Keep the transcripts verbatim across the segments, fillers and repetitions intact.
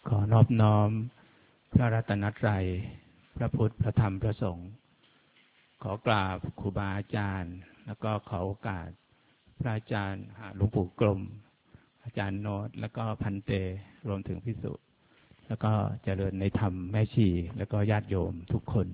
ขอนอบน้อมพระรัตนตรัยพระพุทธพระธรรมพระสงฆ์ขอกราบครูบาอาจารย์แล้วก็ขอโอกาสพระอาจารย์หลวงปู่กรมอาจารย์โนตแล้วก็พันเตรวมถึงภิกษุแล้วก็เจริญในธรรมแม่ชีแล้วก็ญาติโยมทุกคน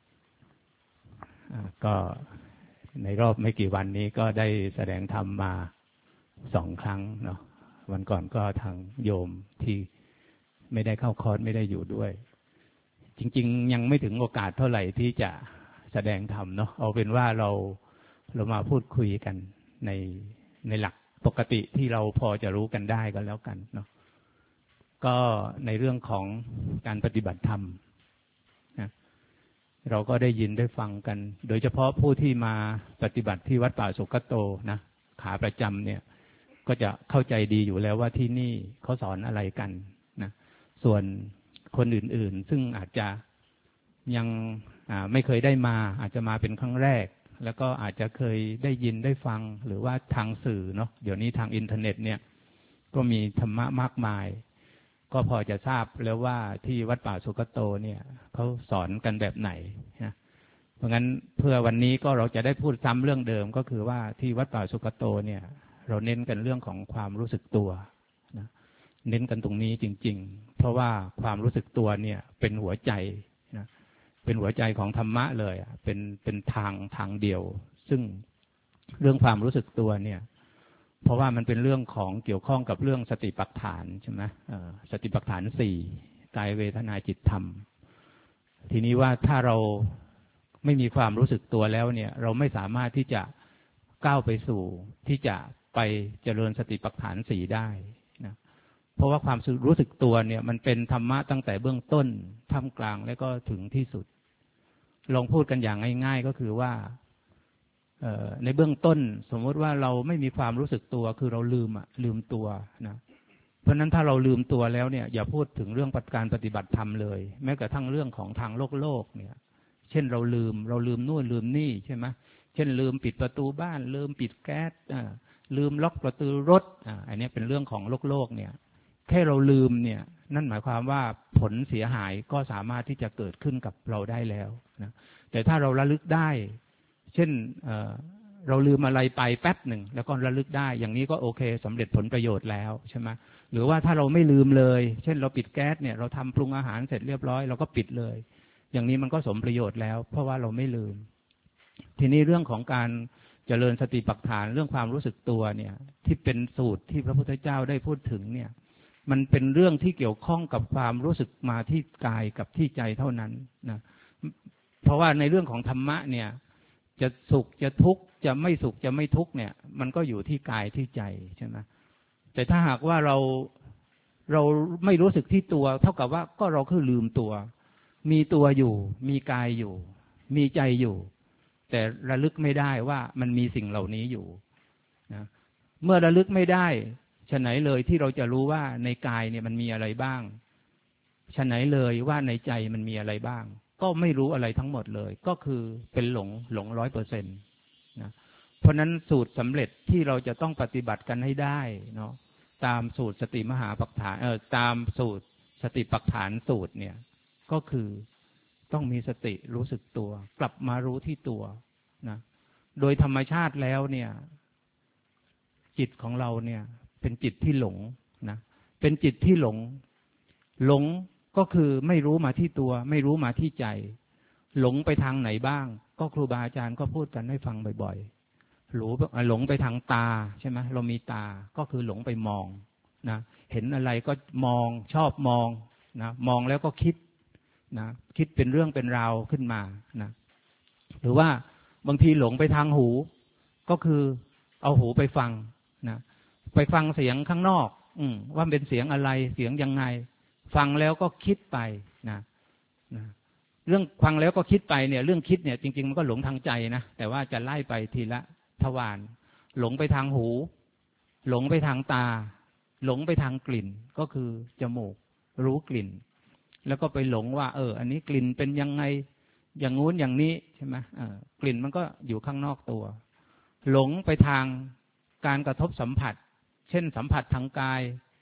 ก็ในรอบไม่กี่วันนี้ก็ได้แสดงธรรมมาสองครั้งเนาะวันก่อนก็ทางโยมที่ไม่ได้เข้าคอร์สไม่ได้อยู่ด้วยจริงๆยังไม่ถึงโอกาสเท่าไหร่ที่จะแสดงธรรมเนาะเอาเป็นว่าเราเรามาพูดคุยกันในในหลักปกติที่เราพอจะรู้กันได้ก็แล้วกันเนาะก็ในเรื่องของการปฏิบัติธรรมนะเราก็ได้ยินได้ฟังกันโดยเฉพาะผู้ที่มาปฏิบัติที่วัดป่าสุกโตนะขาประจำเนี่ยก็จะเข้าใจดีอยู่แล้วว่าที่นี่เขาสอนอะไรกันนะส่วนคนอื่นๆซึ่งอาจจะยังไม่เคยได้มาอาจจะมาเป็นครั้งแรกแล้วก็อาจจะเคยได้ยินได้ฟังหรือว่าทางสื่อเนาะเดี๋ยวนี้ทางอินเทอร์เน็ตเนี่ยก็มีธรรมะมากมายก็พอจะทราบแล้วว่าที่วัดป่าสุกโตเนี่ยเขาสอนกันแบบไหนนะเพราะงั้นเพื่อวันนี้ก็เราจะได้พูดซ้ำเรื่องเดิมก็คือว่าที่วัดป่าสุกโตเนี่ยเราเน้นกันเรื่องของความรู้สึกตัวนะเน้นกันตรงนี้จริงๆเพราะว่าความรู้สึกตัวเนี่ยเป็นหัวใจนะเป็นหัวใจของธรรมะเลยเป็นเป็นทางทางเดียวซึ่งเรื่องความรู้สึกตัวเนี่ยเพราะว่ามันเป็นเรื่องของเกี่ยวข้องกับเรื่องสติปัฏฐานใช่ไหมสติปัฏฐานสี่กายเวทนาจิตธรรมทีนี้ว่าถ้าเราไม่มีความรู้สึกตัวแล้วเนี่ยเราไม่สามารถที่จะก้าวไปสู่ที่จะไปเจริญสติปัฏฐานสี่ได้นะเพราะว่าความรู้สึกตัวเนี่ยมันเป็นธรรมะตั้งแต่เบื้องต้นท่ามกลางและก็ถึงที่สุดลองพูดกันอย่างง่ายๆก็คือว่าในเบื้องต้นสมมติว่าเราไม่มีความรู้สึกตัวคือเราลืมอะลืมตัวนะเพราะฉะนั้นถ้าเราลืมตัวแล้วเนี่ยอย่าพูดถึงเรื่องการปฏิบัติธรรมเลยแม้กระทั่งเรื่องของทางโลกโลกเนี่ยเช่นเราลืมเราลืมนู่นลืมนี่ใช่ไหมเช่นลืมปิดประตูบ้านลืมปิดแก๊สลืมล็อกประตูรถอันนี้เป็นเรื่องของโลกโลกเนี่ยแค่เราลืมเนี่ยนั่นหมายความว่าผลเสียหายก็สามารถที่จะเกิดขึ้นกับเราได้แล้วนะแต่ถ้าเราระลึกได้เช่น เอ่อ เราลืมอะไรไปแป๊บหนึ่งแล้วก็ระลึกได้อย่างนี้ก็โอเคสำเร็จผลประโยชน์แล้วใช่ไหมหรือว่าถ้าเราไม่ลืมเลยเช่นเราปิดแก๊สเนี่ยเราทำปรุงอาหารเสร็จเรียบร้อยเราก็ปิดเลยอย่างนี้มันก็สมประโยชน์แล้วเพราะว่าเราไม่ลืมทีนี้เรื่องของการเจริญสติปัฏฐานเรื่องความรู้สึกตัวเนี่ยที่เป็นสูตรที่พระพุทธเจ้าได้พูดถึงเนี่ยมันเป็นเรื่องที่เกี่ยวข้องกับความรู้สึกมาที่กายกับที่ใจเท่านั้นนะเพราะว่าในเรื่องของธรรมะเนี่ยจะสุขจะทุกข์จะไม่สุขจะไม่ทุกข์เนี่ยมันก็อยู่ที่กายที่ใจใช่ไหมแต่ถ้าหากว่าเราเราไม่รู้สึกที่ตัวเท่ากับว่าก็เราคือลืมตัวมีตัวอยู่มีกายอยู่มีใจอยู่แต่ระลึกไม่ได้ว่ามันมีสิ่งเหล่านี้อยู่นะเมื่อระลึกไม่ได้ฉะไหนเลยที่เราจะรู้ว่าในกายเนี่ยมันมีอะไรบ้างฉะไหนเลยว่าในใจมันมีอะไรบ้างก็ไม่รู้อะไรทั้งหมดเลยก็คือเป็นหลงหลงร้อยเปอร์เซ็นต์นะเพราะนั้นสูตรสำเร็จที่เราจะต้องปฏิบัติกันให้ได้เนาะตามสูตรสติมหาปัฏฐานเออตามสูตรสติปัฏฐานสูตรเนี่ยก็คือต้องมีสติรู้สึกตัวกลับมารู้ที่ตัวนะโดยธรรมชาติแล้วเนี่ยจิตของเราเนี่ยเป็นจิตที่หลงนะเป็นจิตที่หลงหลงก็คือไม่รู้มาที่ตัวไม่รู้มาที่ใจหลงไปทางไหนบ้างก็ครูบาอาจารย์ก็พูดกันให้ฟังบ่อยๆหลงหลงไปทางตาใช่ไหมเรามีตาก็คือหลงไปมองนะเห็นอะไรก็มองชอบมองนะมองแล้วก็คิดนะคิดเป็นเรื่องเป็นราวขึ้นมานะหรือว่าบางทีหลงไปทางหูก็คือเอาหูไปฟังนะไปฟังเสียงข้างนอกอืมว่าเป็นเสียงอะไรเสียงยังไงฟังแล้วก็คิดไปนะนะเรื่องฟังแล้วก็คิดไปเนี่ยเรื่องคิดเนี่ยจริงๆมันก็หลงทางใจนะแต่ว่าจะไล่ไปทีละทวารหลงไปทางหูหลงไปทางตาหลงไปทางกลิ่นก็คือจมูกรู้กลิ่นแล้วก็ไปหลงว่าเอออันนี้กลิ่นเป็นยังไงอย่างงู้นอย่างนี้ใช่ไหมเออกลิ่นมันก็อยู่ข้างนอกตัวหลงไปทางการกระทบสัมผัสเช่นสัมผัสทางกาย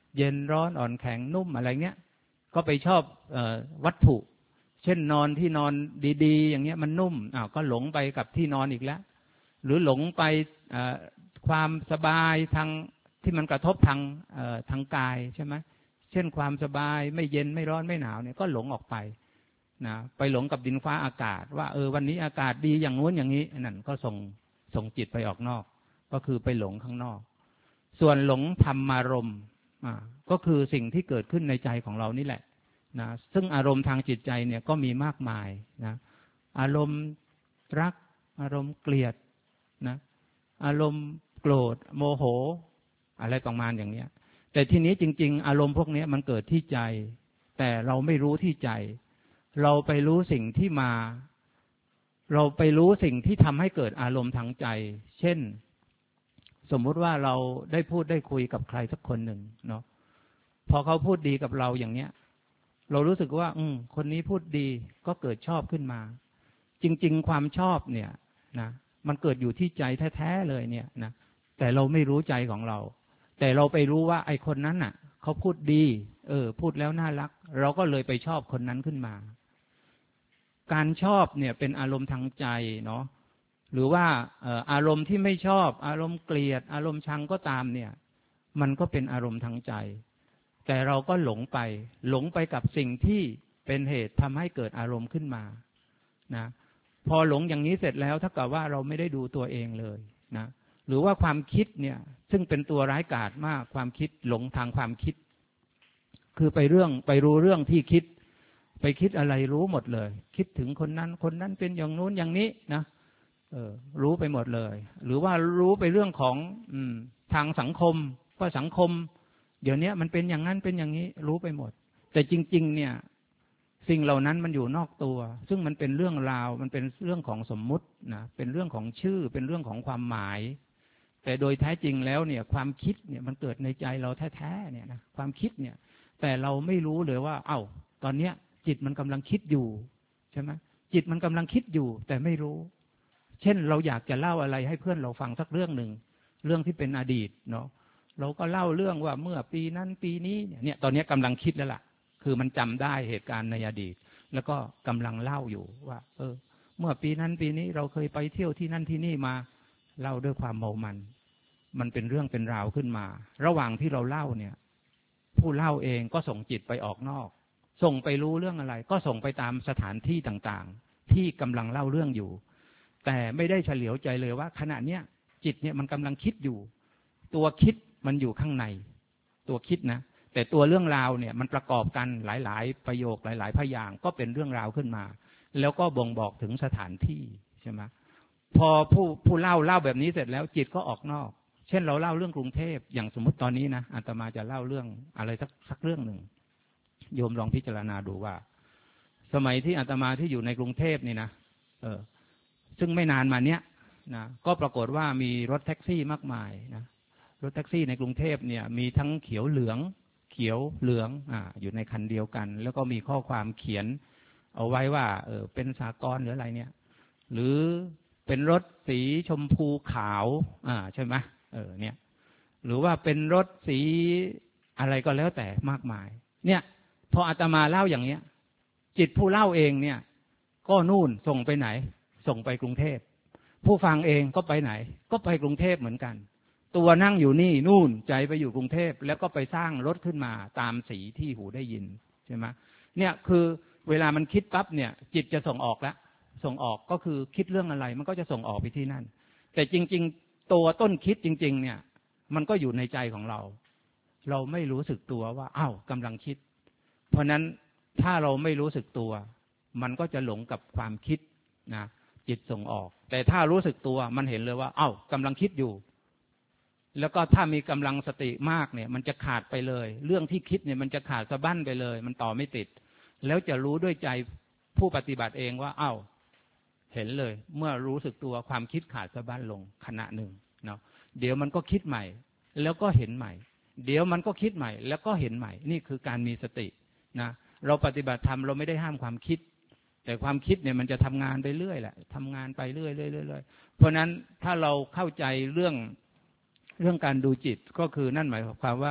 เย็นร้อนอ่อนแข็งนุ่มอะไรเงี้ยก็ไปชอบเอ่อวัตถุเช่นนอนที่นอนดีๆอย่างเงี้ยมันนุ่มอ้าวก็หลงไปกับที่นอนอีกแล้วหรือหลงไปความสบายทางที่มันกระทบทางทางกายใช่ไหมเช่นความสบายไม่เย็นไม่ร้อนไม่หนาวเนี่ยก็หลงออกไปนะไปหลงกับดินฟ้าอากาศว่าเออวันนี้อากาศดีอย่างนู้นอย่างนี้นั่นก็ส่งส่งจิตไปออกนอกก็คือไปหลงข้างนอกส่วนหลงธรรมารมณ์อ่าก็คือสิ่งที่เกิดขึ้นในใจของเรานี่แหละนะซึ่งอารมณ์ทางจิตใจเนี่ยก็มีมากมายนะอารมณ์รักอารมณ์เกลียดนะอารมณ์โกรธโมโหอะไรประมาณอย่างนี้แต่ทีนี้จริงๆอารมณ์พวกนี้มันเกิดที่ใจแต่เราไม่รู้ที่ใจเราไปรู้สิ่งที่มาเราไปรู้สิ่งที่ทำให้เกิดอารมณ์ทางใจเช่นสมมุติว่าเราได้พูดได้คุยกับใครสักคนหนึ่งเนาะพอเขาพูดดีกับเราอย่างเนี้ยเรารู้สึกว่าอืมคนนี้พูดดีก็เกิดชอบขึ้นมาจริงๆความชอบเนี่ยนะมันเกิดอยู่ที่ใจแท้ๆเลยเนี่ยนะแต่เราไม่รู้ใจของเราแต่เราไปรู้ว่าไอ้คนนั้นน่ะเขาพูดดีเออพูดแล้วน่ารักเราก็เลยไปชอบคนนั้นขึ้นมาการชอบเนี่ยเป็นอารมณ์ทางใจเนาะหรือว่าอารมณ์ที่ไม่ชอบอารมณ์เกลียดอารมณ์ชังก็ตามเนี่ยมันก็เป็นอารมณ์ทางใจแต่เราก็หลงไปหลงไปกับสิ่งที่เป็นเหตุทำให้เกิดอารมณ์ขึ้นมานะพอหลงอย่างนี้เสร็จแล้วถ้ากับว่าเราไม่ได้ดูตัวเองเลยนะหรือว่าความคิดเนี่ยซึ่งเป็นตัวร้ายกาจมากความคิดหลงทางความคิดคือไปเรื่องไปรู้เรื่องที่คิดไปคิดอะไรรู้หมดเลยคิดถึงคนนั้นคนนั้นเป็นอย่างนู้นอย่างนี้นะเออรู้ไปหมดเลยหรือว่ารู้ไปเรื่องของอืมทางสังคมว่าสังคมเดี๋ยวนี้มันเป็นอย่างนั้นเป็นอย่างนี้รู้ไปหมดแต่จริงๆเนี่ยสิ่งเหล่านั้นมันอยู่นอกตัวซึ่งมันเป็นเรื่องราวมันเป็นเรื่องของสมมุตินะเป็นเรื่องของชื่อเป็นเรื่องของความหมายแต่โดยแท้จริงแล้วเนี่ยความคิดเนี่ยมันเกิดในใจเราแท้ๆเนี่ยนะความคิดเนี่ยแต่เราไม่รู้เลยว่าเอ้าตอนเนี้ยจิตมันกำลังคิดอยู่ใช่ไหมจิตมันกำลังคิดอยู่แต่ไม่รู้เช่นเราอยากจะเล่าอะไรให้เพื่อนเราฟังสักเรื่องหนึ่งเรื่องที่เป็นอดีตเนาะเราก็เล่าเรื่องว่าเมื่อปีนั้นปีนี้เนี่ยตอนนี้กำลังคิดแล้วล่ะคือมันจำได้เหตุการณ์ในอดีตแล้วก็กำลังเล่าอยู่ว่าเออเมื่อปีนั้นปีนี้เราเคยไปเที่ยวที่นั่นที่นี่มาเล่าด้วยความเมามันมันเป็นเรื่องเป็นราวขึ้นมาระหว่างที่เราเล่าเนี่ยผู้เล่าเองก็ส่งจิตไปออกนอกส่งไปรู้เรื่องอะไรก็ส่งไปตามสถานที่ต่างๆที่กำลังเล่าเรื่องอยู่แต่ไม่ได้เฉลียวใจเลยว่าขณะเนี้ยจิตเนี่ยมันกำลังคิดอยู่ตัวคิดมันอยู่ข้างในตัวคิดนะแต่ตัวเรื่องราวเนี่ยมันประกอบกันหลายๆประโยคหลายๆพยางค์ก็เป็นเรื่องราวขึ้นมาแล้วก็บ่งบอกถึงสถานที่ใช่ไหมพอผู้ผู้เล่าเล่าแบบนี้เสร็จแล้วจิตก็ออกนอกเช่นเราเล่าเรื่องกรุงเทพอย่างสมมติตอนนี้นะอาตมาจะเล่าเรื่องอะไรสักสักเรื่องหนึ่งโยมลองพิจารณาดูว่าสมัยที่อาตมาที่อยู่ในกรุงเทพนี่นะเออซึ่งไม่นานมาเนี้ยนะก็ปรากฏว่ามีรถแท็กซี่มากมายนะรถแท็กซี่ในกรุงเทพเนี่ยมีทั้งเขียวเหลืองเขียวเหลืองอ่าอยู่ในคันเดียวกันแล้วก็มีข้อความเขียนเอาไว้ว่าเออเป็นสากลหรืออะไรเนี่ยหรือเป็นรถสีชมพูขาวอ่าใช่ไหมเออเนี่ยหรือว่าเป็นรถสีอะไรก็แล้วแต่มากมายเนี่ยพออาตมาเล่าอย่างเนี้ยจิตผู้เล่าเองเนี่ยก็นู่นส่งไปไหนส่งไปกรุงเทพผู้ฟังเองก็ไปไหนก็ไปกรุงเทพเหมือนกันตัวนั่งอยู่นี่นู่นใจไปอยู่กรุงเทพแล้วก็ไปสร้างรถขึ้นมาตามสีที่หูได้ยินใช่ไหมเนี่ยคือเวลามันคิดปั๊บเนี่ยจิตจะส่งออกแล้วส่งออกก็คือคิดเรื่องอะไรมันก็จะส่งออกไปที่นั่นแต่จริงๆตัวต้นคิดจริงๆเนี่ยมันก็อยู่ในใจของเราเราไม่รู้สึกตัวว่าอ้าวกำลังคิดเพราะนั้นถ้าเราไม่รู้สึกตัวมันก็จะหลงกับความคิดนะจิตส่งออกแต่ถ้ารู้สึกตัวมันเห็นเลยว่าอ้าวกำลังคิดอยู่แล้วก็ถ้ามีกำลังสติมากเนี่ยมันจะขาดไปเลยเรื่องที่คิดเนี่ยมันจะขาดสะบั้นไปเลยมันต่อไม่ติดแล้วจะรู้ด้วยใจผู้ปฏิบัติเองว่าอ้าวเห็นเลยเมื่อรู้สึกตัวความคิดขาดสะบั้นลงขณะหนึ่งเนาะเดี๋ยวมันก็คิดใหม่แล้วก็เห็นใหม่เดี๋ยวมันก็คิดใหม่แล้วก็เห็นใหม่นี่คือการมีสตินะเราปฏิบัติธรรมเราไม่ได้ห้ามความคิดแต่ความคิดเนี่ยมันจะทำงานไปเรื่อยแหละทำงานไปเรื่อยเรื่อยเรื่อยเพราะนั้นถ้าเราเข้าใจเรื่องเรื่องการดูจิตก็คือนั่นหมายความว่า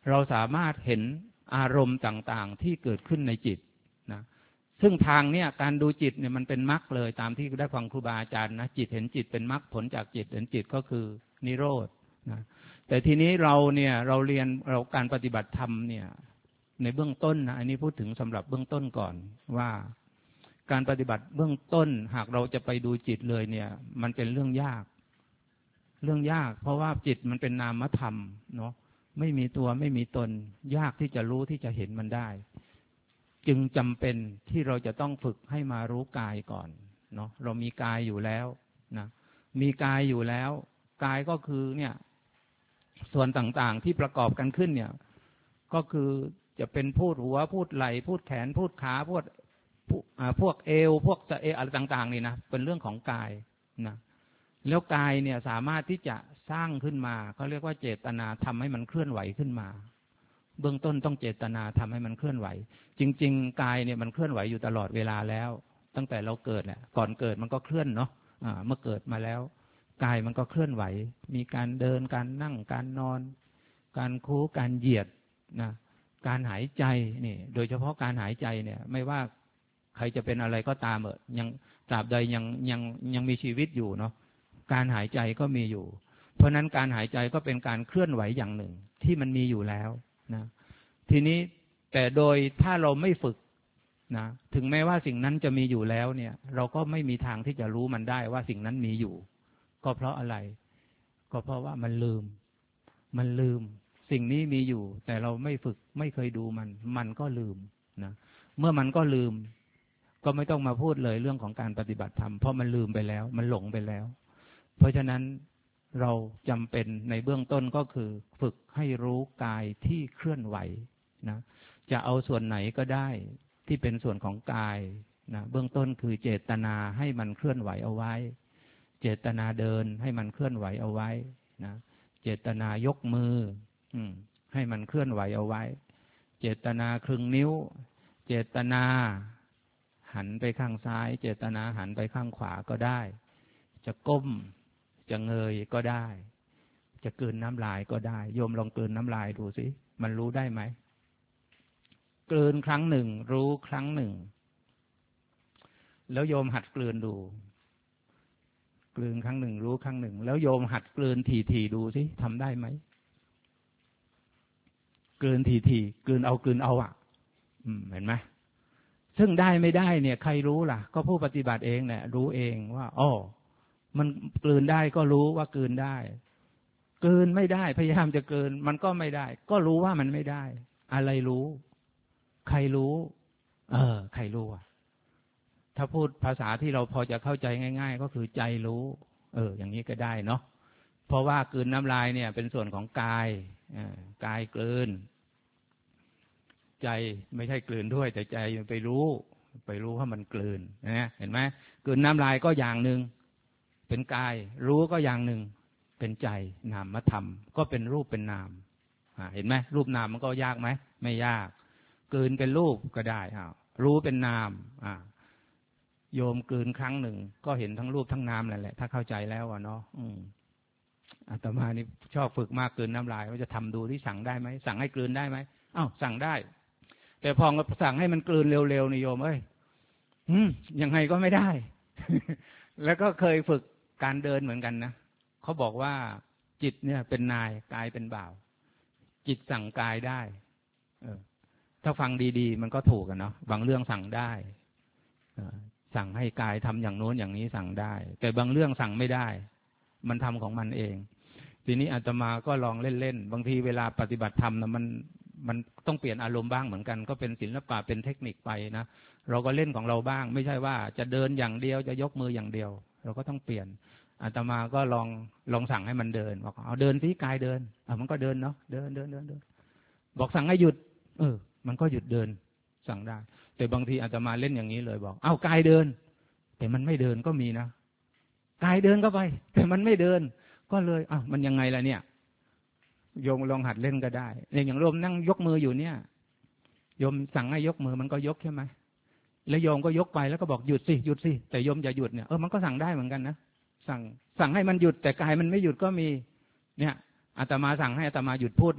เราสามารถเห็นอารมณ์ต่างๆที่เกิดขึ้นในจิตนะซึ่งทางเนี้ยการดูจิตเนี่ยมันเป็นมรรคเลยตามที่ได้ฟังครูบาอาจารย์นะจิตเห็นจิตเป็นมรรคผลจากจิตเห็นจิตก็คือนิโรธนะแต่ทีนี้เราเนี่ยเราเรียนเราการปฏิบัติธรรมเนี่ยในเบื้องต้นนะอันนี้พูดถึงสำหรับเบื้องต้นก่อนว่าการปฏิบัติเบื้องต้นหากเราจะไปดูจิตเลยเนี่ยมันเป็นเรื่องยากเรื่องยากเพราะว่าจิตมันเป็นนามธรรมเนาะไม่มีตัวไม่มีตนยากที่จะรู้ที่จะเห็นมันได้จึงจำเป็นที่เราจะต้องฝึกให้มารู้กายก่อนเนาะเรามีกายอยู่แล้วนะมีกายอยู่แล้วกายก็คือเนี่ยส่วนต่างๆที่ประกอบกันขึ้นเนี่ยก็คือจะเป็นพูดหัวพูดไหล่พูดแขนพูดขาพูดพวกเอวพวกสะเออะไรต่างๆนี่นะเป็นเรื่องของกายนะแล้วกายเนี่ยสามารถที่จะสร้างขึ้นมาเขาเรียกว่าเจตนาทำให้มันเคลื่อนไหวขึ้นมาเบื้องต้นต้องเจตนาทำให้มันเคลื่อนไหวจริงๆกายเนี่ยมันเคลื่อนไหวอยู่ตลอดเวลาแล้วตั้งแต่เราเกิดแหละก่อนเกิดมันก็เคลื่อนเนาะเมื่อเกิดมาแล้วกายมันก็เคลื่อนไหวมีการเดินการนั่งการนอนการคู้การเหยียดนะการหายใจนี่โดยเฉพาะการหายใจเนี่ยไม่ว่าใครจะเป็นอะไรก็ตามเออยังตราบใดยังยังยังมีชีวิตอยู่เนาะการหายใจก็มีอยู่เพราะนั้นการหายใจก็เป็นการเคลื่อนไหวอย่างหนึ่งที่มันมีอยู่แล้วนะทีนี้แต่โดยถ้าเราไม่ฝึกนะถึงแม้ว่าสิ่งนั้นจะมีอยู่แล้วเนี่ยเราก็ไม่มีทางที่จะรู้มันได้ว่าสิ่งนั้นมีอยู่ก็เพราะอะไรก็เพราะว่ามันลืมมันลืมสิ่งนี้มีอยู่แต่เราไม่ฝึกไม่เคยดูมันมันก็ลืมนะเมื่อมันก็ลืมก็ไม่ต้องมาพูดเลยเรื่องของการปฏิบัติธรรมเพราะมันลืมไปแล้วมันหลงไปแล้วเพราะฉะนั้นเราจำเป็นในเบื้องต้นก็คือฝึกให้รู้กายที่เคลื่อนไหวนะจะเอาส่วนไหนก็ได้ที่เป็นส่วนของกายนะเบื้องต้นคือเจตนาให้มันเคลื่อนไหวเอาไว้เจตนาเดินให้มันเคลื่อนไหวเอาไว้นะเจตนายกมือให้มันเคลื่อนไหวเอาไว้เจตนาครึ่งนิ้วเจตนาหันไปข้างซ้ายเจตนาหันไปข้างขวาก็ได้จะก้มจะเงยก็ได้จะกลืนน้ำลายก็ได้โยมลองกลืนน้ำลายดูสิมันรู้ได้ไหมกลืนครั้งหนึ่งรู้ครั้งหนึ่งแล้วโยมหัดกลืนดูกลืนครั้งหนึ่งรู้ครั้งหนึ่งแล้วโยมหัดกลืนถี่ๆดูสิทำได้ไหมกลืนถี่ๆกลืนเอากลืนเอาอ่ะอืมเห็นไหมซึ่งได้ไม่ได้เนี่ยใครรู้ล่ะก็ผู้ปฏิบัติเองแหละรู้เองว่าอ๋อมันกลืนได้ก็รู้ว่ากลืนได้กลืนไม่ได้พยายามจะกลืนมันก็ไม่ได้ก็รู้ว่ามันไม่ได้อะไรรู้ใครรู้เออใครรู้อ่ะถ้าพูดภาษาที่เราพอจะเข้าใจง่ายๆก็คือใจรู้เอออย่างนี้ก็ได้เนาะเพราะว่ากลืนน้ำลายเนี่ยเป็นส่วนของกายกายกลืนใจไม่ใช่กลืนด้วยแต่ใจไปรู้ไปรู้ว่ามันกลืนนะเห็นไหมกลืนน้ำลายก็อย่างหนึ่งเป็นกายรู้ก็อย่างหนึ่งเป็นใจนามธรรมก็เป็นรูปเป็นนามเห็นไหมรูปนามมันก็ยากไหมไม่ยากกลืนเป็นรูปก็ได้รู้เป็นนามโยมกลืนครั้งหนึ่งก็เห็นทั้งรูปทั้งนามแหละถ้าเข้าใจแล้วเนาะอาตมานี่ชอบฝึกมากกลืนน้ำลายว่าจะทำดูที่สั่งได้ไหมสั่งให้กลืนได้ไหมอ้าวสั่งได้แต่พอสั่งให้มันกลืนเร็วๆนี่โยมเอ้ยยังไงก็ไม่ได้ แล้วก็เคยฝึกการเดินเหมือนกันนะเขาบอกว่าจิตเนี่ยเป็นนายกายเป็นบ่าวจิตสั่งกายได้เออถ้าฟังดีๆมันก็ถูกกันเนาะบางเรื่องสั่งได้สั่งให้กายทำอย่างโน้นอย่างนี้สั่งได้แต่บางเรื่องสั่งไม่ได้มันทำของมันเองทีนี้อาตมาก็ลองเล่นๆบางทีเวลาปฏิบัติธรรมนะมันมันต้องเปลี่ยนอารมณ์บ้างเหมือนกันก็เป็นศิลปะเป็นเทคนิคไปนะเราก็เล่นของเราบ้างไม่ใช่ว่าจะเดินอย่างเดียวจะยกมืออย่างเดียวเราก็ต้องเปลี่ยนอาตมาก็ลองลองสั่งให้มันเดินบอกเอาเดินสิกายเดินอ่ะมันก็เดินเนาะเดินเดินเดินเดินบอกสั่งให้หยุดเออมันก็หยุดเดินสั่งได้แต่บางทีอาตมาเล่นอย่างนี้เลยบอกเอากายเดินแต่มันไม่เดินก็มีนะกายเดินก็ไปแต่มันไม่เดินก็เลยอ้าวมันยังไงล่ะเนี่ยโยมลองหัดเล่นก็ได้อย่างโยมนั่งยกมืออยู่เนี่ยโยมสั่งให้ยกมือมันก็ยกใช่ไหมแล้วโยมก็ยกไปแล้วก็บอกหยุดสิหยุดสิแต่โยมอย่าหยุดเนี่ยเออมันก็สั่งได้เหมือนกันนะสั่งสั่งให้มันหยุดแต่กายมันไม่หยุดก็มีเนี่ยอาตมาสั่งให้อาตมาหยุดพูดนะ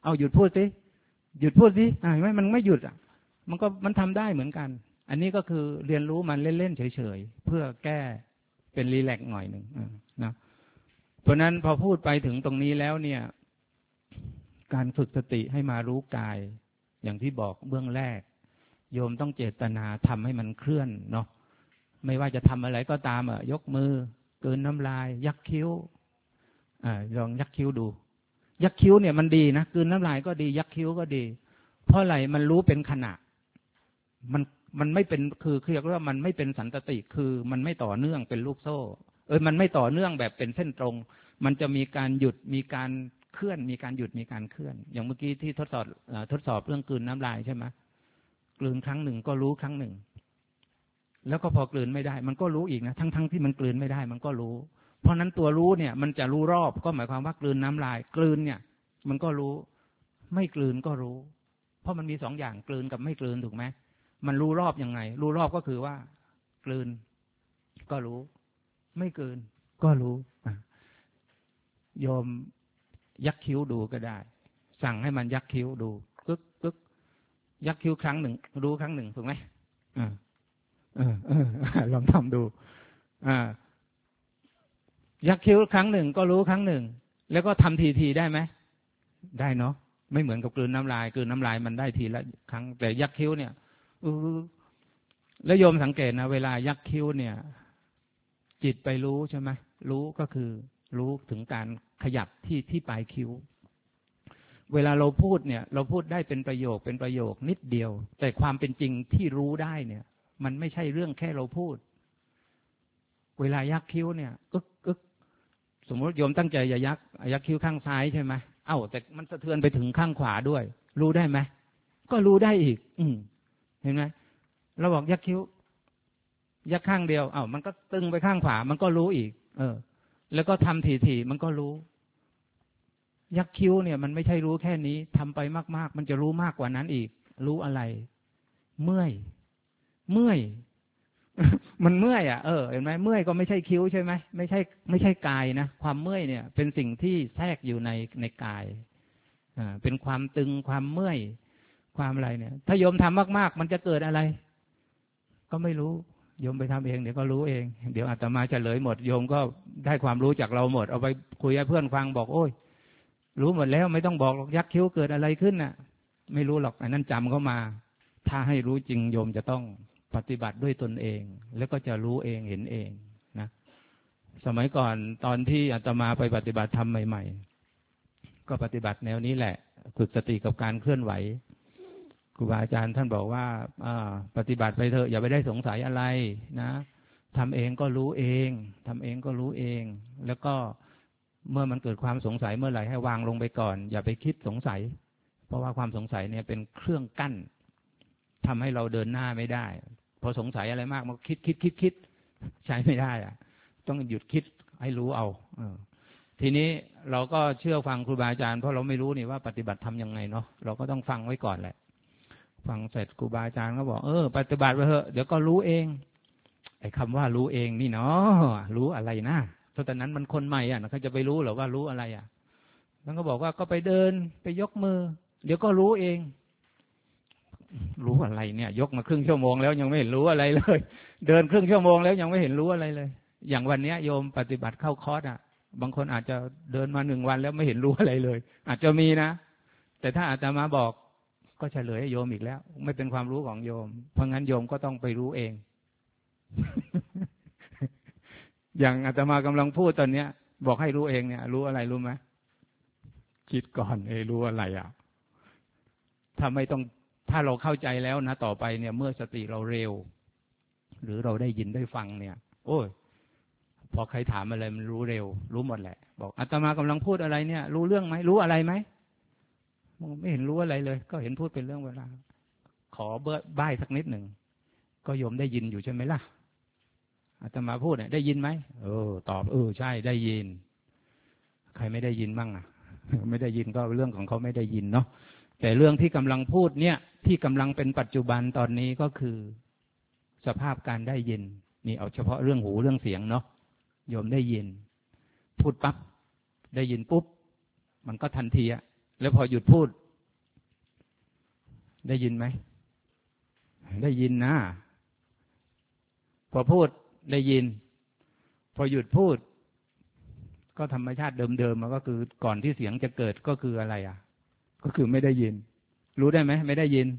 เอาหยุดพูดสิหยุดพูดสิอ่าไม่มันไม่หยุดอ่ะมันก็มันทำได้เหมือนกันอันนี้ก็คือเรียนรู้มันเล่นๆเฉยๆเพื่อแก้เป็นรีแลกซ์หน่อยหนึ่งนะเพราะนั้นพอพูดไปถึงตรงนี้แล้วเนี่ยการฝึกสติให้มารู้กายอย่างที่บอกเบื้องแรกโยมต้องเจตนาทำให้มันเคลื่อนเนาะไม่ว่าจะทำอะไรก็ตามอ่ะยกมือกลืนน้ำลายยักคิ้วอ่าลองยักคิ้วดูยักคิ้วเนี่ยมันดีนะกลืนน้ำลายก็ดียักคิ้วก็ดีเพราะอะไรมันรู้เป็นขณะมันมันไม่เป็นคือคือเรียกว่ามันไม่เป็นสันตติคือมันไม่ต่อเนื่องเป็นลูกโซ่เออมันไม่ต่อเนื่องแบบเป็นเส้นตรงมันจะมีการหยุดมีการเคลื่อนมีการหยุดมีการเคลื่อนอย่างเมื่อกี้ที่ทดสอบทดสอบเรื่องกลืนน้ำลายใช่ไหมกลืนครั้งหนึ่งก็รู้ครั้งหนึ่งแล้วก็พอกลืนไม่ได้มันก็รู้อีกนะทั้งทั้งที่มันกลืนไม่ได้มันก็รู้เพราะนั้นตัวรู้เนี่ยมันจะรู้รอบก็หมายความว่ากลืนน้ำลายกลืนเนี่ยมันก็รู้ไม่กลืนก็รู้เพราะมันมีสองอย่างกลืนกับไม่กลืนถูกไหมมันรู้รอบยังไงรู้รอบก็คือว่ากลืนก็รู้ไม่กลืนก็รู้โยมยักคิ้วดูก็ได้สั่งให้มันยักคิ้วดูกึกกึกยักคิ้วครั้งหนึ่งรู้ครั้งหนึ่งถูกไหมอ่าเออเออลองทำดูอ่ายักคิ้วครั้งหนึ่งก็รู้ครั้งหนึ่งแล้วก็ทำทีทีได้ไหมได้เนาะไม่เหมือนกับกลืนน้ำลายกลืนน้ำลายมันได้ทีละครั้งแต่ยักคิ้วเนี่ยอือแล้วโยมสังเกตนะเวลายักคิ้วเนี่ยจิตไปรู้ใช่ไหมรู้ก็คือรู้ถึงการขยับที่ที่ปลายคิ้วเวลาเราพูดเนี่ยเราพูดได้เป็นประโยคเป็นประโยคนิดเดียวแต่ความเป็นจริงที่รู้ได้เนี่ยมันไม่ใช่เรื่องแค่เราพูดเวลายักคิ้วเนี่ยอึกอึกสมมติโยมตั้งใจจะยักยักคิ้วข้างซ้ายใช่ไหมเอ้าแต่มันสะเทือนไปถึงข้างขวาด้วยรู้ได้ไหมก็รู้ได้อีกอืมเห็นไหมเราบอกยักคิ้วยักข้างเดียวเอ้ามันก็ตึงไปข้างขวามันก็รู้อีกเออแล้วก็ทำถี่ๆมันก็รู้ยักคิ้วเนี่ยมันไม่ใช่รู้แค่นี้ทำไปมากๆมันจะรู้มากกว่านั้นอีกรู้อะไรเมื่อยเมื่อยมันเมื่อยอ่ะเออเห็นไหมเมื่อยก็ไม่ใช่คิ้วใช่ไหมไม่ใช่ไม่ใช่กายนะความเมื่อยเนี่ยเป็นสิ่งที่แทรกอยู่ในในกายอ่าเป็นความตึงความเมื่อยความอะไรเนี่ยถ้าโยมทำมากๆมันจะเกิดอะไรก็ไม่รู้โยมไปทำเองเดี๋ยวก็รู้เองเดี๋ยวอาตมาเฉลยหมดโยมก็ได้ความรู้จากเราหมดเอาไปคุยให้เพื่อนฟังบอกโอ้ยรู้หมดแล้วไม่ต้องบอกหรอกยักคิ้วเกิดอะไรขึ้นน่ะไม่รู้หรอกอันนั้นจำเข้ามาถ้าให้รู้จริงโยมจะต้องปฏิบัติด้วยตนเองแล้วก็จะรู้เองเห็นเองนะสมัยก่อนตอนที่อาตมาไปปฏิบัติธรรมใหม่ๆก็ปฏิบัติแนวนี้แหละฝึกสติกับการเคลื่อนไหวครูบาอาจารย์ท่านบอกว่าปฏิบัติไปเถอะอย่าไปได้สงสัยอะไรนะทำเองก็รู้เองทำเองก็รู้เองแล้วก็เมื่อมันเกิดความสงสัยเมื่อไหร่ให้วางลงไปก่อนอย่าไปคิดสงสัยเพราะว่าความสงสัยเนี่ยเป็นเครื่องกั้นทำให้เราเดินหน้าไม่ได้พอสงสัยอะไรมากมันคิดคิดคิดคิดใช้ไม่ได้อะต้องหยุดคิดให้รู้เอาเออทีนี้เราก็เชื่อฟังครูบาอาจารย์เพราะเราไม่รู้นี่ว่าปฏิบัติทำยังไงเนาะเราก็ต้องฟังไว้ก่อนแหละฟังเสร็จครูบาอาจารย์ก็บอกเออปฏิบัติไปเถอะเดี๋ยวก็รู้เองไอ้คำว่ารู้เองนี่เนาะรู้อะไรนะตอนนั้นมันคนใหม่อ่ะเขาจะไปรู้หรอว่ารู้อะไรอ่ะมันก็บอกว่าก็ไปเดินไปยกมือเดี๋ยวก็รู้เองรู้อะไรเนี่ยยกมาครึ่งชั่วโมงแล้วยังไม่เห็นรู้อะไรเลยเดินครึ่งชั่วโมงแล้วยังไม่เห็นรู้อะไรเลยอย่างวันนี้โยมปฏิบัติเข้าคอร์สอ่ะบางคนอาจจะเดินมาหนึ่งวันแล้วไม่เห็นรู้อะไรเลยอาจจะมีนะแต่ถ้าอาตมาบอกก็เฉลยให้โยมอีกแล้วไม่เป็นความรู้ของโยมเพราะงั้นโยมก็ต้องไปรู้เอง อย่างอาตมากำลังพูดตอนเนี้ยบอกให้รู้เองเนี่ยรู้อะไรรู้ไหมคิดก่อนเอรู้อะไรอ่ะถ้าไม่ต้องถ้าเราเข้าใจแล้วนะต่อไปเนี่ยเมื่อสติเราเร็วหรือเราได้ยินได้ฟังเนี่ยโอ้ยพอใครถามอะไรมันรู้เร็วรู้หมดแหละบอกอาตมากำลังพูดอะไรเนี่ยรู้เรื่องไหมรู้อะไรไหมไม่เห็นรู้อะไรเลยก็เห็นพูดเป็นเรื่องเวลาขอเบิร์บ้ายสักนิดหนึ่งก็โยมได้ยินอยู่ใช่ไหมล่ะอาตมาพูดเนี่ยได้ยินไหมเออตอบเออใช่ได้ยินใครไม่ได้ยินบ้างอ่ะไม่ได้ยินก็เรื่องของเขาไม่ได้ยินเนาะแต่เรื่องที่กำลังพูดเนี่ยที่กำลังเป็นปัจจุบันตอนนี้ก็คือสภาพการได้ยินนี่เอาเฉพาะเรื่องหูเรื่องเสียงเนาะโยมได้ยินพูดปั๊บได้ยินปุ๊บมันก็ทันทีอะแล้วพอหยุดพูดได้ยินไหมได้ยินนะพอพูดได้ยินพอหยุดพูดก็ธรรมชาติเดิมๆมันก็คือก่อนที่เสียงจะเกิดก็คืออะไรอ่ะก็คือไม่ได้ยินรู้ได้ไหมไม่ได้ยิน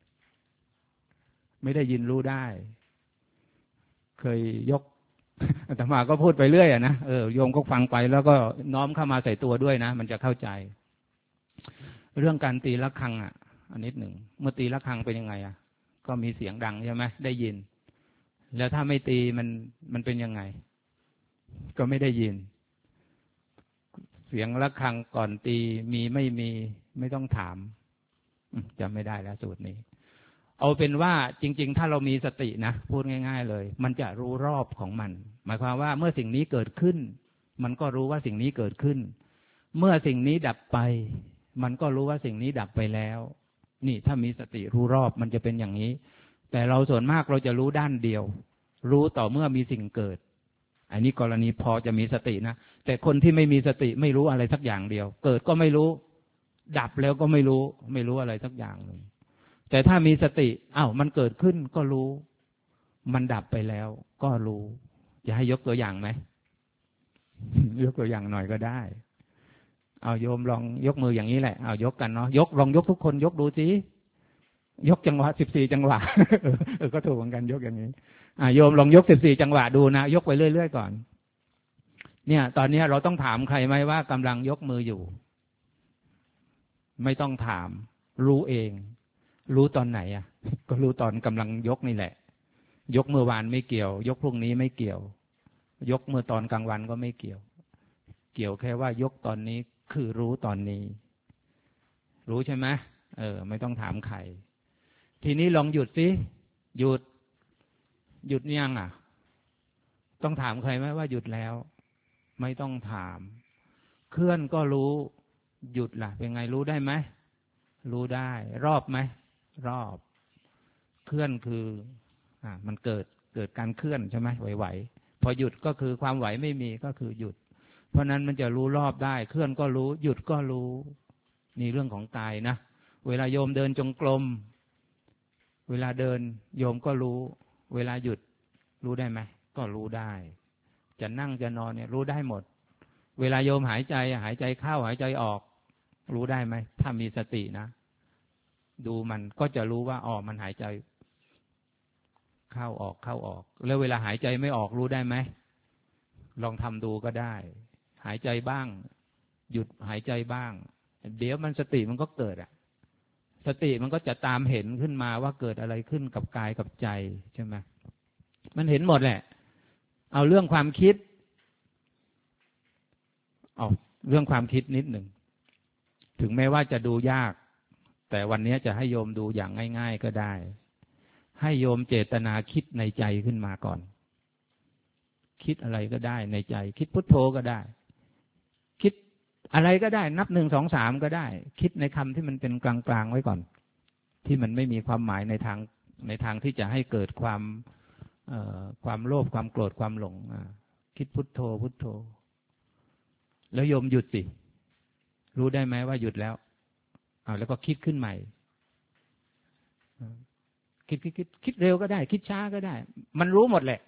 ไม่ได้ยินรู้ได้เคยยกอาตมาก็พูดไปเรื่อยอ่ะนะเออโยมก็ฟังไปแล้วก็น้อมเข้ามาใส่ตัวด้วยนะมันจะเข้าใจเรื่องการตีระฆังอ่ะอันนิดหนึ่งเมื่อตีระฆังเป็นยังไงอ่ะก็มีเสียงดังใช่ไหมได้ยินแล้วถ้าไม่ตีมันมันเป็นยังไงก็ไม่ได้ยินเสียงระฆังก่อนตีมีไม่มีไม่ต้องถามจำไม่ได้แล้วสูตรนี้เอาเป็นว่าจริงๆถ้าเรามีสตินะพูดง่ายๆเลยมันจะรู้รอบของมันหมายความว่าเมื่อสิ่งนี้เกิดขึ้นมันก็รู้ว่าสิ่งนี้เกิดขึ้นเมื่อสิ่งนี้ดับไปมันก็รู้ว่าสิ่งนี้ดับไปแล้วนี่ถ้ามีสติรู้รอบมันจะเป็นอย่างนี้แต่เราส่วนมากเราจะรู้ด้านเดียวรู้ต่อเมื่อมีสิ่งเกิดอันนี้กรณีพอจะมีสตินะแต่คนที่ไม่มีสติไม่รู้อะไรสักอย่างเดียวเกิดก็ไม่รู้ดับแล้วก็ไม่รู้ไม่รู้อะไรสักอย่างเลยแต่ถ้ามีสติอ้าวมันเกิดขึ้นก็รู้มันดับไปแล้วก็รู้จะให้ยกตัวอย่างไหม ยกตัวอย่างหน่อยก็ได้เอาโยมลองยกมืออย่างนี้แหละเอายกกันเนาะยกลองยกทุกคนยกดูสิยกจังหวะสิบสี่จังหวะ เออก็ถูกเหมือนกันยกอย่างนี้อ่าโยมลองยกสิบสี่จังหวะดูนะยกไปเรื่อยๆก่อนเนี่ยตอนนี้เราต้องถามใครไหมว่ากำลังยกมืออยู่ไม่ต้องถามรู้เองรู้ตอนไหนอ่ะก็รู้ตอนกำลังยกนี่แหละยกเมื่อวานไม่เกี่ยวยกพรุ่งนี้ไม่เกี่ยวยกเมื่อตอนกลางวันก็ไม่เกี่ยวเกี่ยวแค่ว่ายกตอนนี้คือรู้ตอนนี้รู้ใช่ไหมเออไม่ต้องถามใครทีนี้ลองหยุดสิหยุดหยุดยังอ่ะต้องถามใครไหมว่าหยุดแล้วไม่ต้องถามเคลื่อนก็รู้หยุดล่ะเป็นไงรู้ได้ไหมรู้ได้รอบไหมรอบเคลื่อนคืออ่ามันเกิดเกิดการเคลื่อนใช่ไหมไหวๆพอหยุดก็คือความไหวไม่มีก็คือหยุดเพราะนั้นมันจะรู้รอบได้เคลื่อนก็รู้หยุดก็รู้นี่เรื่องของกายนะเวลาโยมเดินจงกรมเวลาเดินโยมก็รู้เวลาหยุดรู้ได้ไหมก็รู้ได้จะนั่งจะนอนเนี่ยรู้ได้หมดเวลาโยมหายใจหายใจเข้าหายใจออกรู้ได้ไหมถ้ามีสตินะดูมันก็จะรู้ว่าอ๋อมันหายใจเข้าออกเข้าออกแล้วเวลาหายใจไม่ออกรู้ได้ไหมลองทำดูก็ได้หายใจบ้างหยุดหายใจบ้างเดี๋ยวมันสติมันก็เกิดอ่ะสติมันก็จะตามเห็นขึ้นมาว่าเกิดอะไรขึ้นกับกายกับใจใช่ไหมมันเห็นหมดแหละเอาเรื่องความคิดเอาเรื่องความคิดนิดหนึ่งถึงแม้ว่าจะดูยากแต่วันนี้จะให้โยมดูอย่างง่ายๆก็ได้ให้โยมเจตนาคิดในใจขึ้นมาก่อนคิดอะไรก็ได้ในใจคิดพุทโธก็ได้คิดอะไรก็ได้นับหนึ่งสองสามก็ได้คิดในคำที่มันเป็นกลางๆไว้ก่อนที่มันไม่มีความหมายในทางในทางที่จะให้เกิดความเอ่อความโลภความโกรธความหลงคิดพุทโธพุทโธแล้วโยมหยุดสิรู้ได้ไหมว่าหยุดแล้วเอาแล้วก็คิดขึ้นใหม่คิดคิดคิดคิดเร็วก็ได้คิดช้าก็ได้มันรู้หมดแหละ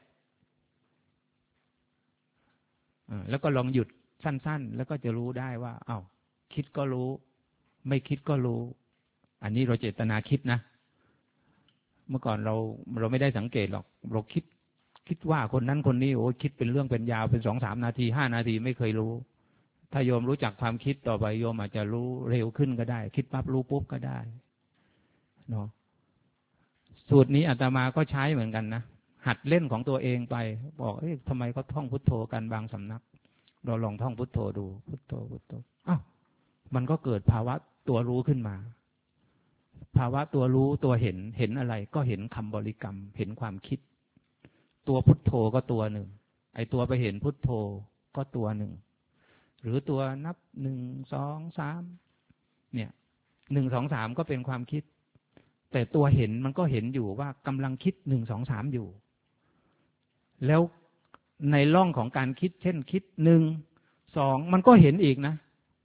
แล้วก็ลองหยุดสั้นๆแล้วก็จะรู้ได้ว่าอ้าวคิดก็รู้ไม่คิดก็รู้อันนี้เราเจตนาคิดนะเมื่อก่อนเราเราไม่ได้สังเกตหรอกเราคิดคิดว่าคนนั้นคนนี้โอ้คิดเป็นเรื่องเป็นยาวเป็นสองสามนาทีห้านาทีไม่เคยรู้ถ้าโยมรู้จักความคิดต่อไปโยมอาจจะรู้เร็วขึ้นก็ได้คิดปั๊บรู้ปุ๊บก็ได้เนาะสูตรนี้อาตมาก็ใช้เหมือนกันนะหัดเล่นของตัวเองไปบอกเอ๊ะทำไมเขาท่องพุทโธกันบางสำนักเราลองท่องพุทโธดูพุทโธพุทโธอ้าวมันก็เกิดภาวะตัวรู้ขึ้นมาภาวะตัวรู้ตัวเห็นเห็นอะไรก็เห็นคำบริกรรมเห็นความคิดตัวพุทโธก็ตัวหนึ่งไอตัวไปเห็นพุทโธก็ตัวหนึ่งหรือตัวนับหนึ่งสองสามเนี่ยหนึ่งสองสามก็เป็นความคิดแต่ตัวเห็นมันก็เห็นอยู่ว่ากำลังคิดหนึ่งสองสามอยู่แล้วในร่องของการคิดเช่นคิดหนึ่งสองมันก็เห็นอีกนะ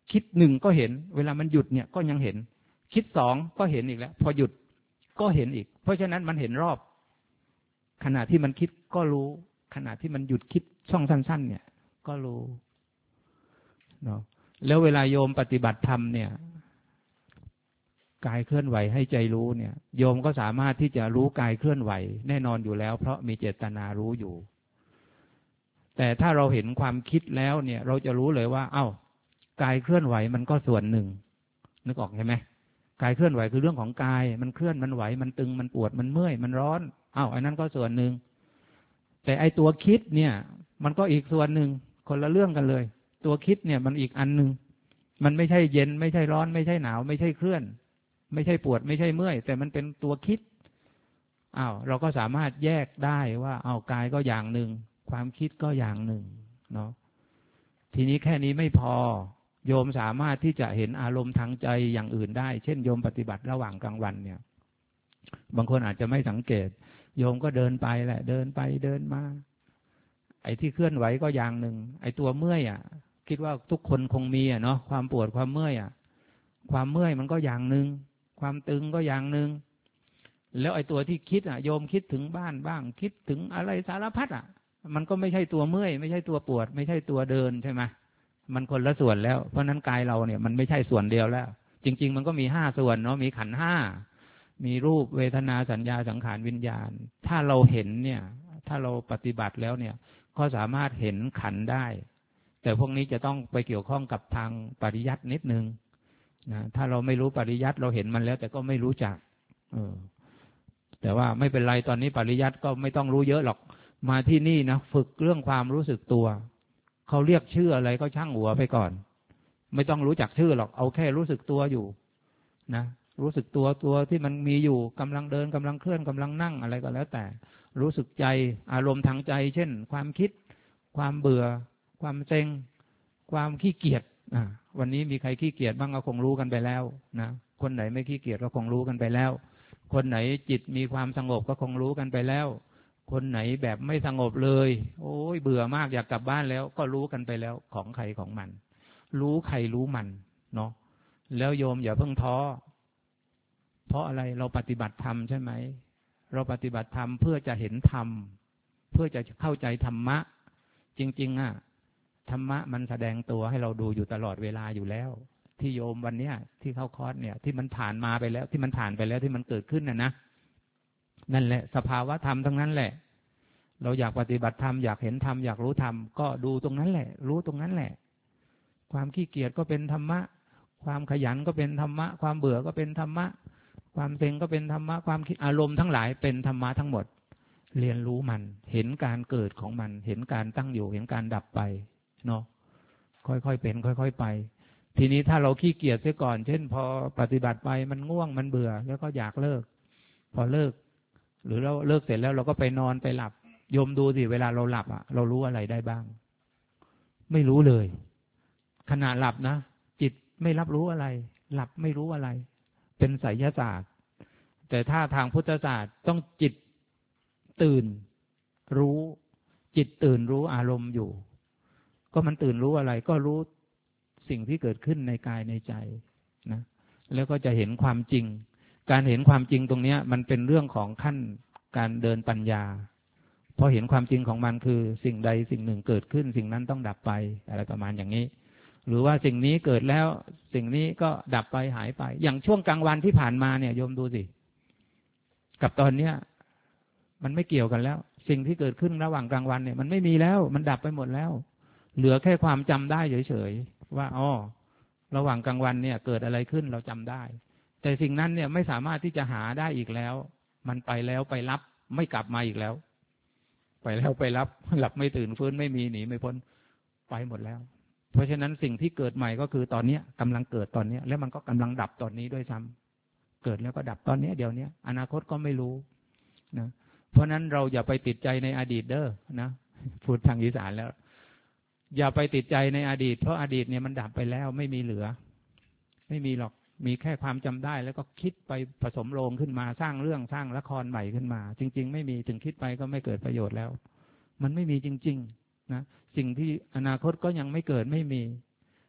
คิดหนึ่งก็เห็นเวลามันหยุดเนี่ยก็ยังเห็นคิดสองก็เห็นอีกแล้วพอหยุดก็เห็นอีกเพราะฉะนั้นมันเห็นรอบขณะที่มันคิดก็รู้ขณะที่มันหยุดคิดช่องสั้นๆเนี่ยก็รู้เนาะแล้วเวลาโยมปฏิบัติธรรมเนี่ยกายเคลื่อนไหวให้ใจรู้เนี่ยโยมก็สามารถที่จะรู้กายเคลื่อนไหวแน่นอนอยู่แล้วเพราะมีเจตนารู้อยู่แต่ถ้าเราเห็นความคิดแล้วเนี่ยเราจะรู้เลยว่าเอ้ากายเคลื่อนไหวมันก็ส่วนหนึ่งนึกออกใช่ไหมกายเคลื่อนไหวคือเรื่องของกายมันเคลื่อนมันไหวมันตึงมันปวดมันเมื่อยมันร้อนอ้าวอันนั้นก็ส่วนหนึ่งแต่ไอตัวคิดเนี่ยมันก็อีกส่วนหนึ่งคนละเรื่องกันเลยตัวคิดเนี่ยมันอีกอันหนึ่งมันไม่ใช่เย็นไม่ใช่ร้อนไม่ใช่หนาวไม่ใช่เคลื่อนไม่ใช่ปวดไม่ใช่เมื่อยแต่มันเป็นตัวคิดอ้าวเราก็สามารถแยกได้ว่าอ้าวกายก็อย่างหนึ่งความคิดก็อย่างหนึ่งเนาะทีนี้แค่นี้ไม่พอโยมสามารถที่จะเห็นอารมณ์ทางใจอย่างอื่นได้เช่นโยมปฏิบัติระหว่างกลางวันเนี่ยบางคนอาจจะไม่สังเกตโยมก็เดินไปแหละเดินไปเดินมาไอ้ที่เคลื่อนไหวก็อย่างหนึ่งไอ้ตัวเมื่อยอ่ะคิดว่าทุกคนคงมีอ่ะเนาะความปวดความเมื่อยอ่ะความเมื่อยมันก็อย่างหนึ่งความตึงก็อย่างหนึ่งแล้วไอ้ตัวที่คิดอ่ะโยมคิดถึงบ้านบ้างคิดถึงอะไรสารพัดอ่ะมันก็ไม่ใช่ตัวเมื่อยไม่ใช่ตัวปวดไม่ใช่ตัวเดินใช่ไหมมันคนละส่วนแล้วเพราะนั้นกายเราเนี่ยมันไม่ใช่ส่วนเดียวแล้วจริงๆมันก็มีห้าส่วนเนาะมีขันธ์ห้ามีรูปเวทนาสัญญาสังขารวิญญาณถ้าเราเห็นเนี่ยถ้าเราปฏิบัติแล้วเนี่ยก็สามารถเห็นขันธ์ได้แต่พวกนี้จะต้องไปเกี่ยวข้องกับทางปริยัตินิดนึงนะถ้าเราไม่รู้ปริยัติเราเห็นมันแล้วแต่ก็ไม่รู้จักเออแต่ว่าไม่เป็นไรตอนนี้ปริยัติก็ไม่ต้องรู้เยอะหรอกมาที่นี่นะฝึกเรื่องความรู้สึกตัวเขาเรียกชื่ออะไรก็ช่างหัวไปก่อนไม่ต้องรู้จักชื่อหรอกเอาแค่รู้สึกตัวอยู่นะรู้สึกตัวตัวที่มันมีอยู่กำลังเดินกำลังเคลื่อนกำลังนั่งอะไรก็แล้วแต่รู้สึกใจอารมณ์ทางใจเช่นความคิดความเบื่อความเซ็งความขี้เกียจอ่ะวันนี้มีใครขี้เกียจบ้างก็คงรู้กันไปแล้วนะคนไหนไม่ขี้เกียจก็คงรู้กันไปแล้วคนไหนจิตมีความสงบก็คงรู้กันไปแล้วคนไหนแบบไม่สงบเลยโอ้ยเบื่อมากอยากกลับบ้านแล้วก็รู้กันไปแล้วของใครของมันรู้ใครรู้มันเนาะแล้วโยมอย่าเพิ่งท้อเพราะอะไรเราปฏิบัติธรรมใช่ไหมเราปฏิบัติธรรมเพื่อจะเห็นธรรมเพื่อจะเข้าใจธรรมะจริงๆอ่ะธรรมะมันแสดงตัวให้เราดูอยู่ตลอดเวลาอยู่แล้วที่โยมวันเนี้ยที่เข้าคอร์สเนี่ยที่มันผ่านมาไปแล้วที่มันผ่านไปแล้วที่มันเกิดขึ้นน่ะนะนั่นแหละสภาวะธรรมทั้งนั้นแหละเราอยากปฏิบัติธรรมอยากเห็นธรรมอยากรู้ธรรมก็ดูตรงนั้นแหละรู้ตรงนั้นแหละความขี้เกียจก็เป็นธรรมะความขยันก็เป็นธรรมะความเบื่อก็เป็นธรรมะความเซ็งก็เป็นธรรมะความคิดอารมณ์ทั้งหลายเป็นธรรมะทั้งหมดเรียนรู้มันเห็นการเกิดของมันเห็นการตั้งอยู่เห็นการดับไปเนาะค่อยๆเป็นค่อยๆไปทีนี้ถ้าเราขี้เกียจเสียก่อนเช่นพอปฏิบัติไปมันง่วงมันเบื่อแล้วก็อยากเลิกพอเลิกหรือเราเลิกเสร็จแล้วเราก็ไปนอนไปหลับโยมดูสิเวลาเราหลับอ่ะเรารู้อะไรได้บ้างไม่รู้เลยขณะหลับนะจิตไม่รับรู้อะไรหลับไม่รู้อะไรเป็นไสยศาสตร์แต่ถ้าทางพุทธศาสตร์ต้องจิตตื่นรู้จิตตื่นรู้อารมณ์อยู่ก็มันตื่นรู้อะไรก็รู้สิ่งที่เกิดขึ้นในกายในใจนะแล้วก็จะเห็นความจริงการเห็นความจริงตรงนี้มันเป็นเรื่องของขั้นการเดินปัญญาพอเห็นความจริงของมันคือสิ่งใดสิ่งหนึ่งเกิดขึ้นสิ่งนั้นต้องดับไปอะไรประมาณอย่างนี้หรือว่าสิ่งนี้เกิดแล้วสิ่งนี้ก็ดับไปหายไปอย่างช่วงกลางวันที่ผ่านมาเนี่ยโยมดูสิกับตอนเนี้ยมันไม่เกี่ยวกันแล้วสิ่งที่เกิดขึ้นระหว่างกลางวันเนี่ยมันไม่มีแล้วมันดับไปหมดแล้วเหลือแค่ความจำได้เฉยๆว่าอ๋อระหว่างกลางวันเนี่ยเกิดอะไรขึ้นเราจำได้แต่สิ่งนั้นเนี่ยไม่สามารถที่จะหาได้อีกแล้วมันไปแล้วไปรับไม่กลับมาอีกแล้วไปแล้วไปรับหลับไม่ตื่นฟื้นไม่มีหนีไม่พ้นไปหมดแล้วเพราะฉะนั้นสิ่งที่เกิดใหม่ก็คือตอนนี้กำลังเกิดตอนนี้แล้วมันก็กำลังดับตอนนี้ด้วยซ้ำเกิดแล้วก็ดับตอนนี้เดี๋ยวนี้อนาคตก็ไม่รู้นะเพราะนั้นเราอย่าไปติดใจในอดีตเด้อนะพูดทางอีสานแล้วอย่าไปติดใจในอดีตเพราะอดีตเนี่ยมันดับไปแล้วไม่มีเหลือไม่มีหรอกมีแค่ความจำได้แล้วก็คิดไปผสมโรงขึ้นมาสร้างเรื่องสร้างละครใหม่ขึ้นมาจริงๆไม่มีถึงคิดไปก็ไม่เกิดประโยชน์แล้วมันไม่มีจริงๆนะสิ่งที่อนาคตก็ยังไม่เกิดไม่มี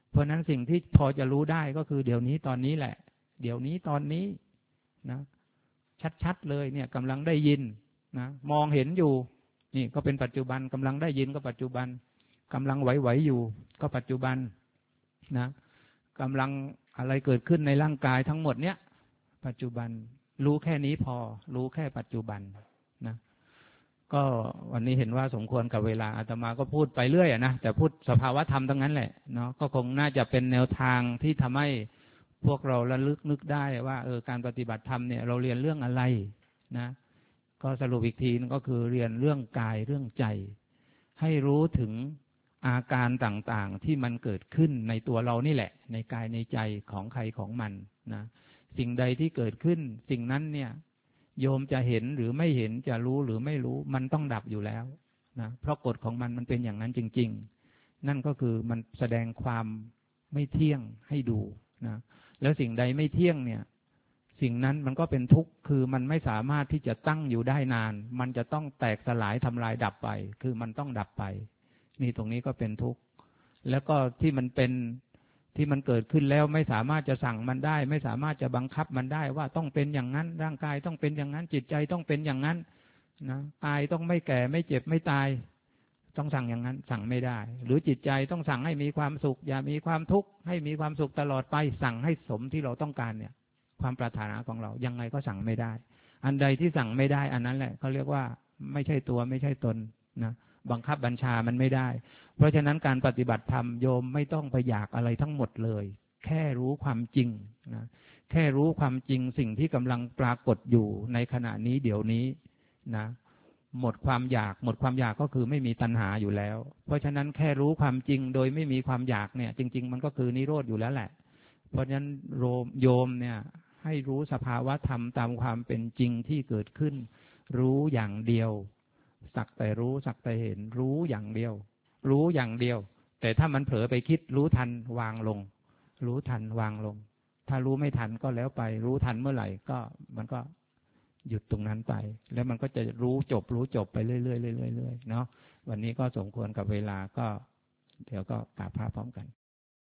เพราะนั้นสิ่งที่พอจะรู้ได้ก็คือเดี๋ยวนี้ตอนนี้แหละเดี๋ยวนี้ตอนนี้นะชัดๆเลยเนี่ยกำลังได้ยินนะมองเห็นอยู่นี่ก็เป็นปัจจุบันกำลังได้ยินก็ปัจจุบันกำลังไหวๆอยู่ก็ปัจจุบันนะกำลังอะไรเกิดขึ้นในร่างกายทั้งหมดเนี้ยปัจจุบันรู้แค่นี้พอรู้แค่ปัจจุบันนะก็วันนี้เห็นว่าสมควรกับเวลาอาตมาก็พูดไปเรื่อยนะแต่พูดสภาวะธรรมทั้งนั้นแหละเนาะก็คงน่าจะเป็นแนวทางที่ทำให้พวกเราระลึกนึกได้ว่าเออการปฏิบัติธรรมเนี่ยเราเรียนเรื่องอะไรนะก็สรุปอีกทีนึงก็คือเรียนเรื่องกายเรื่องใจให้รู้ถึงอาการต่างๆที่มันเกิดขึ้นในตัวเรานี่แหละในกายในใจของใครของมันนะสิ่งใดที่เกิดขึ้นสิ่งนั้นเนี่ยโยมจะเห็นหรือไม่เห็นจะรู้หรือไม่รู้มันต้องดับอยู่แล้วนะเพราะกฎของมันมันเป็นอย่างนั้นจริงๆนั่นก็คือมันแสดงความไม่เที่ยงให้ดูนะแล้วสิ่งใดไม่เที่ยงเนี่ยสิ่งนั้นมันก็เป็นทุกข์คือมันไม่สามารถที่จะตั้งอยู่ได้นานมันจะต้องแตกสลายทำลายดับไปคือมันต้องดับไปนี่ตรงนี้ก็เป็นทุกข์แล้วก็ที่มันเป็นที่มันเกิดขึ้นแล้วไม่สามารถจะสั่งมันได้ไม่สามารถจะบังคับมันได้ว่าต้องเป็นอย่างนั้นร่างกายต้องเป็นอย่างนั้นจิตใจต้องเป็นอย่างนั้นนะกายต้องไม่แก่ไม่เจ็บไม่ตายต้องสั่งอย่างนั้นสั่งไม่ได้หรือจิตใจต้องสั่งให้มีความสุขอย่ามีความทุกข์ให้มีความสุขตลอดไปสั่งให้สมที่เราต้องการเนี่ยความปรารถนาของเรายังไงก็สั่งไม่ได้อันใดที่สั่งไม่ได้อันนั้นแหละเขาเรียกว่าไม่ใช่ตัวไม่ใช่ตนนะบังคับบัญชามันไม่ได้เพราะฉะนั้นการปฏิบัติธรรมโยมไม่ต้องไปอยากอะไรทั้งหมดเลยแค่รู้ความจริงนะแค่รู้ความจริงสิ่งที่กำลังปรากฏอยู่ในขณะนี้เดี๋ยวนี้นะหมดความอยากหมดความอยากก็คือไม่มีตัณหาอยู่แล้วเพราะฉะนั้นแค่รู้ความจริงโดยไม่มีความอยากเนี่ยจริงๆมันก็คือนิโรธอยู่แล้วแหละเพราะฉะนั้นโยมเนี่ยให้รู้สภาวะธรรมตามความเป็นจริงที่เกิดขึ้นรู้อย่างเดียวสักแต่รู้สักแต่เห็นรู้อย่างเดียวรู้อย่างเดียวแต่ถ้ามันเผลอไปคิดรู้ทันวางลงรู้ทันวางลงถ้ารู้ไม่ทันก็แล้วไปรู้ทันเมื่อไหร่ก็มันก็หยุดตรงนั้นไปแล้วมันก็จะรู้จบรู้จบไปเรื่อยๆเรื่อยๆเรื่อยๆเนาะวันนี้ก็สมควรกับเวลาก็เดี๋ยวก็กราบพระพร้อมกัน